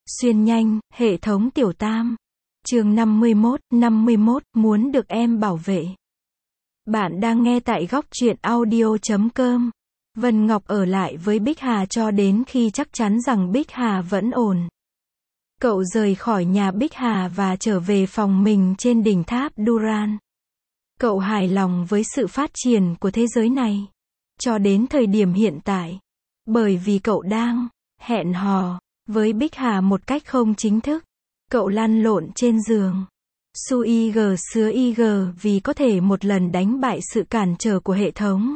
Xuyên nhanh, hệ thống tiểu tam. Chương 51, muốn được em bảo vệ. Bạn đang nghe tại góc truyện audio.com. Vân Ngọc ở lại với Bích Hà cho đến khi chắc chắn rằng Bích Hà vẫn ổn. Cậu rời khỏi nhà Bích Hà và trở về phòng mình trên đỉnh tháp Duran. Cậu hài lòng với sự phát triển của thế giới này cho đến thời điểm hiện tại, bởi vì cậu đang hẹn hò với Bích Hà một cách không chính thức. Cậu lăn lộn trên giường su ig sứa ig vì có thể một lần đánh bại sự cản trở của hệ thống.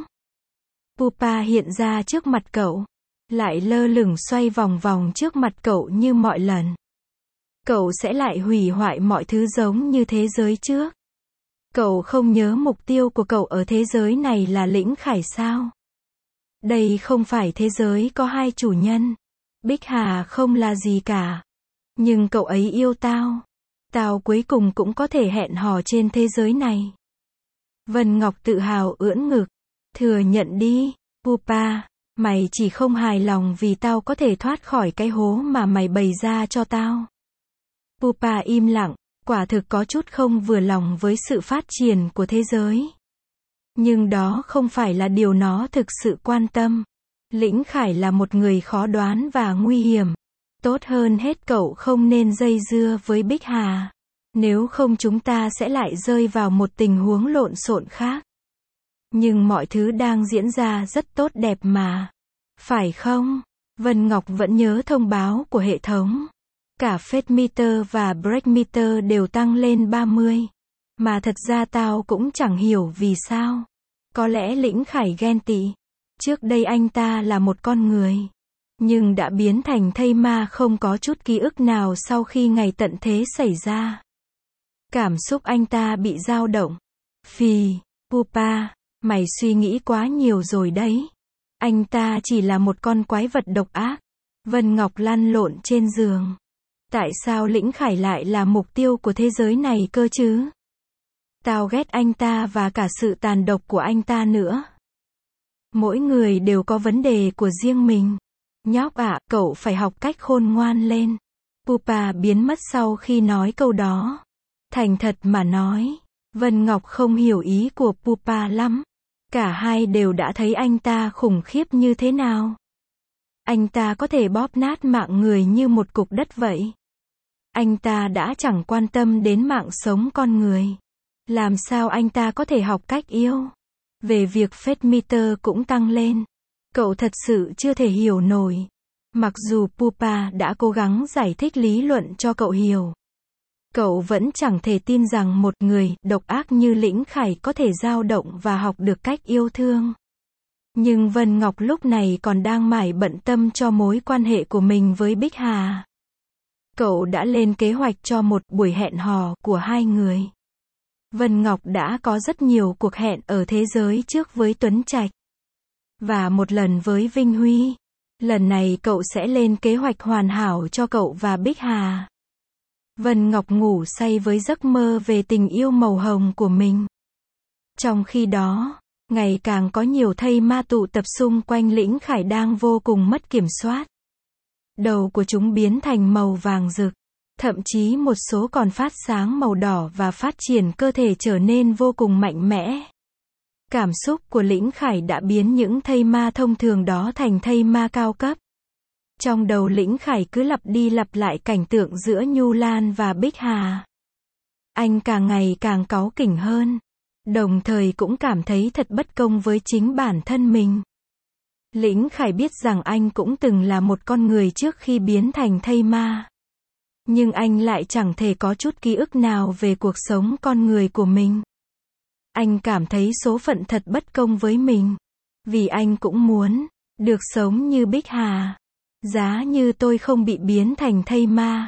Pupa hiện ra trước mặt cậu, lại lơ lửng xoay vòng vòng trước mặt cậu như mọi lần. Cậu sẽ lại hủy hoại mọi thứ giống như thế giới trước. Cậu không nhớ mục tiêu của cậu ở thế giới này là Lĩnh Khải sao? Đây không phải thế giới có hai chủ nhân. Bích Hà không là gì cả. Nhưng cậu ấy yêu tao. Tao cuối cùng cũng có thể hẹn hò trên thế giới này. Vân Ngọc tự hào ưỡn ngực. Thừa nhận đi, Pupa. Mày chỉ không hài lòng vì tao có thể thoát khỏi cái hố mà mày bày ra cho tao. Pupa im lặng, quả thực có chút không vừa lòng với sự phát triển của thế giới. Nhưng đó không phải là điều nó thực sự quan tâm. Lĩnh Khải là một người khó đoán và nguy hiểm. Tốt hơn hết cậu không nên dây dưa với Bích Hà. Nếu không chúng ta sẽ lại rơi vào một tình huống lộn xộn khác. Nhưng mọi thứ đang diễn ra rất tốt đẹp mà. Phải không? Vân Ngọc vẫn nhớ thông báo của hệ thống. Cả Fate Meter và Break Meter đều tăng lên 30. Mà thật ra tao cũng chẳng hiểu vì sao. Có lẽ Lĩnh Khải ghen tị. Trước đây anh ta là một con người. Nhưng đã biến thành thây ma không có chút ký ức nào sau khi ngày tận thế xảy ra. Cảm xúc anh ta bị dao động. Phì, Pupa, mày suy nghĩ quá nhiều rồi đấy. Anh ta chỉ là một con quái vật độc ác. Vân Ngọc lăn lộn trên giường. Tại sao Lĩnh Khải lại là mục tiêu của thế giới này cơ chứ? Tao ghét anh ta và cả sự tàn độc của anh ta nữa. Mỗi người đều có vấn đề của riêng mình. Nhóc ạ, cậu phải học cách khôn ngoan lên. Pupa biến mất sau khi nói câu đó. Thành thật mà nói, Vân Ngọc không hiểu ý của Pupa lắm. Cả hai đều đã thấy anh ta khủng khiếp như thế nào. Anh ta có thể bóp nát mạng người như một cục đất vậy. Anh ta đã chẳng quan tâm đến mạng sống con người. Làm sao anh ta có thể học cách yêu? Về việc Fate Meter cũng tăng lên. Cậu thật sự chưa thể hiểu nổi. Mặc dù Pupa đã cố gắng giải thích lý luận cho cậu hiểu. Cậu vẫn chẳng thể tin rằng một người độc ác như Lĩnh Khải có thể dao động và học được cách yêu thương. Nhưng Vân Ngọc lúc này còn đang mải bận tâm cho mối quan hệ của mình với Bích Hà. Cậu đã lên kế hoạch cho một buổi hẹn hò của hai người. Vân Ngọc đã có rất nhiều cuộc hẹn ở thế giới trước với Tuấn Trạch. Và một lần với Vinh Huy. Lần này cậu sẽ lên kế hoạch hoàn hảo cho cậu và Bích Hà. Vân Ngọc ngủ say với giấc mơ về tình yêu màu hồng của mình. Trong khi đó, ngày càng có nhiều thây ma tụ tập xung quanh Lĩnh Khải đang vô cùng mất kiểm soát. Đầu của chúng biến thành màu vàng rực. Thậm chí một số còn phát sáng màu đỏ và phát triển cơ thể trở nên vô cùng mạnh mẽ. Cảm xúc của Lĩnh Khải đã biến những thây ma thông thường đó thành thây ma cao cấp. Trong đầu Lĩnh Khải cứ lặp đi lặp lại cảnh tượng giữa Nhu Lan và Bích Hà. Anh càng ngày càng cáu kỉnh hơn. Đồng thời cũng cảm thấy thật bất công với chính bản thân mình. Lĩnh Khải biết rằng anh cũng từng là một con người trước khi biến thành thây ma. Nhưng anh lại chẳng thể có chút ký ức nào về cuộc sống con người của mình. Anh cảm thấy số phận thật bất công với mình. Vì anh cũng muốn được sống như Bích Hà. Giá như tôi không bị biến thành thây ma.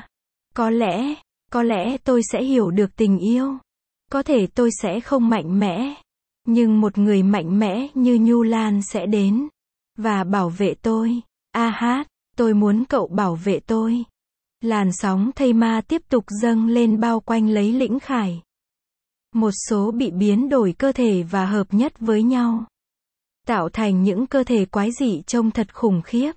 Có lẽ tôi sẽ hiểu được tình yêu. Có thể tôi sẽ không mạnh mẽ. Nhưng một người mạnh mẽ như Nhu Lan sẽ đến. Và bảo vệ tôi. Tôi muốn cậu bảo vệ tôi. Làn sóng thây ma tiếp tục dâng lên bao quanh lấy Lĩnh Khải. Một số bị biến đổi cơ thể và hợp nhất với nhau. Tạo thành những cơ thể quái dị trông thật khủng khiếp.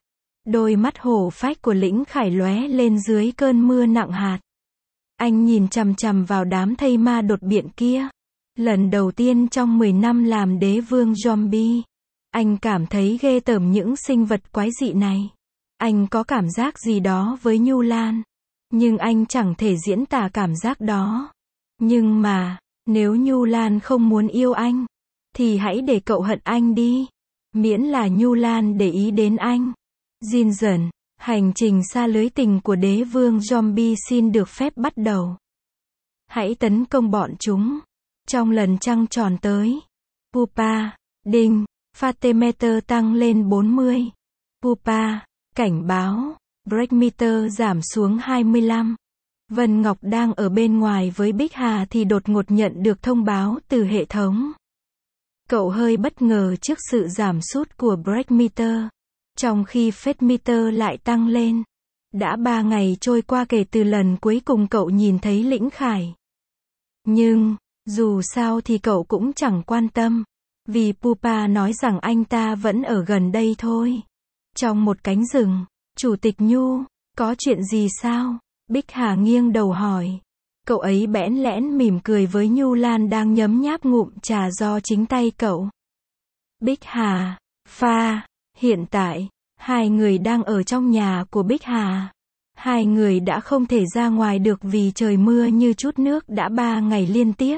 Đôi mắt hổ phách của Lĩnh Khải lóe lên dưới cơn mưa nặng hạt. Anh nhìn chằm chằm vào đám thây ma đột biện kia. Lần đầu tiên trong 10 năm làm đế vương zombie, anh cảm thấy ghê tởm những sinh vật quái dị này. Anh có cảm giác gì đó với Nhu Lan, nhưng anh chẳng thể diễn tả cảm giác đó. Nhưng mà, nếu Nhu Lan không muốn yêu anh, thì hãy để cậu hận anh đi. Miễn là Nhu Lan để ý đến anh. Jin dần, hành trình xa lưới tình của đế vương zombie xin được phép bắt đầu. Hãy tấn công bọn chúng. Trong lần trăng tròn tới, Pupa, đinh, Fate meter tăng lên 40. Pupa, cảnh báo, break meter giảm xuống 25. Vân Ngọc đang ở bên ngoài với Bích Hà thì đột ngột nhận được thông báo từ hệ thống. Cậu hơi bất ngờ trước sự giảm sút của break meter, trong khi fade meter lại tăng lên. Đã 3 ngày trôi qua kể từ lần cuối cùng cậu nhìn thấy Lĩnh Khải. Nhưng, dù sao thì cậu cũng chẳng quan tâm, vì Pupa nói rằng anh ta vẫn ở gần đây thôi. Trong một cánh rừng, Chủ tịch Nhu, có chuyện gì sao? Bích Hà nghiêng đầu hỏi. Cậu ấy bẽn lẽn mỉm cười với Nhu Lan đang nhấm nháp ngụm trà do chính tay cậu. Bích Hà, pha, hiện tại, hai người đang ở trong nhà của Bích Hà. Hai người đã không thể ra ngoài được vì trời mưa như chút nước đã 3 ngày liên tiếp.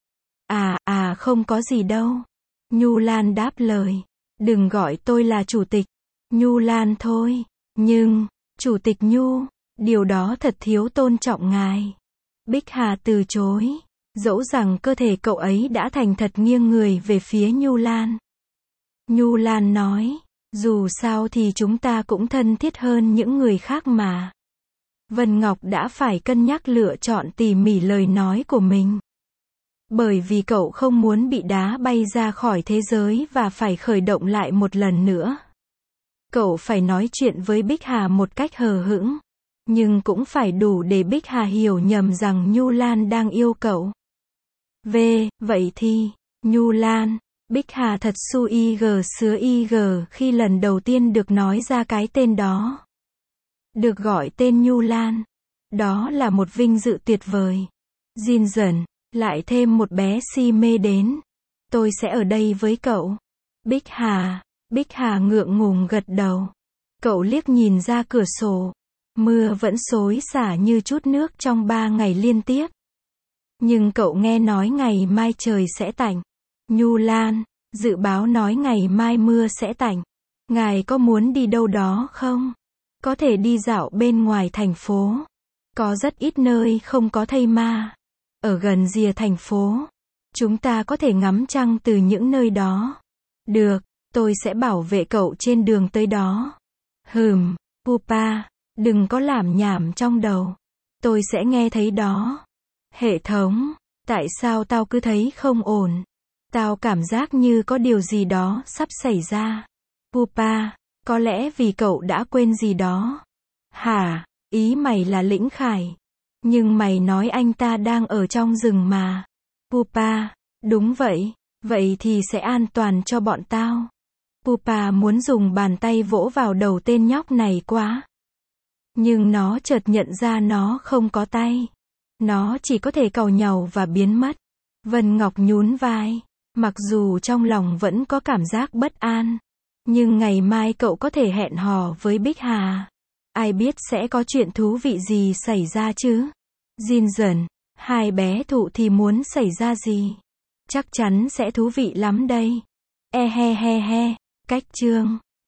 Không có gì đâu. Nhu Lan đáp lời. Đừng gọi tôi là chủ tịch Nhu Lan thôi. Nhưng, Chủ tịch Nhu, điều đó thật thiếu tôn trọng ngài. Bích Hà từ chối, dẫu rằng cơ thể cậu ấy đã thành thật nghiêng người về phía Nhu Lan. Nhu Lan nói, dù sao thì chúng ta cũng thân thiết hơn những người khác mà. Vân Ngọc đã phải cân nhắc lựa chọn tỉ mỉ lời nói của mình. Bởi vì cậu không muốn bị đá bay ra khỏi thế giới và phải khởi động lại một lần nữa. Cậu phải nói chuyện với Bích Hà một cách hờ hững. Nhưng cũng phải đủ để Bích Hà hiểu nhầm rằng Nhu Lan đang yêu cậu. Vậy thì, Nhu Lan, Bích Hà thật su ig sứa ig khi lần đầu tiên được nói ra cái tên đó. Được gọi tên Nhu Lan. Đó là một vinh dự tuyệt vời. Jin dần, lại thêm một bé si mê đến. Tôi sẽ ở đây với cậu. Bích Hà ngượng ngùng gật đầu. Cậu liếc nhìn ra cửa sổ. Mưa vẫn xối xả như chút nước trong 3 ngày liên tiếp. Nhưng cậu nghe nói ngày mai trời sẽ tạnh. Nhu Lan, dự báo nói ngày mai mưa sẽ tạnh. Ngài có muốn đi đâu đó không? Có thể đi dạo bên ngoài thành phố. Có rất ít nơi không có thây ma. Ở gần rìa thành phố. Chúng ta có thể ngắm trăng từ những nơi đó. Được, tôi sẽ bảo vệ cậu trên đường tới đó. Pupa, đừng có lảm nhảm trong đầu. Tôi sẽ nghe thấy đó. Hệ thống, tại sao tao cứ thấy không ổn? Tao cảm giác như có điều gì đó sắp xảy ra. Pupa, có lẽ vì cậu đã quên gì đó. Hả, ý mày là Lĩnh Khải. Nhưng mày nói anh ta đang ở trong rừng mà. Pupa, đúng vậy, vậy thì sẽ an toàn cho bọn tao. Pupa muốn dùng bàn tay vỗ vào đầu tên nhóc này quá. Nhưng nó chợt nhận ra nó không có tay. Nó chỉ có thể càu nhàu và biến mất. Vân Ngọc nhún vai. Mặc dù trong lòng vẫn có cảm giác bất an. Nhưng ngày mai cậu có thể hẹn hò với Bích Hà. Ai biết sẽ có chuyện thú vị gì xảy ra chứ? Jin dần, hai bé thụ thì muốn xảy ra gì? Chắc chắn sẽ thú vị lắm đây. Cách chương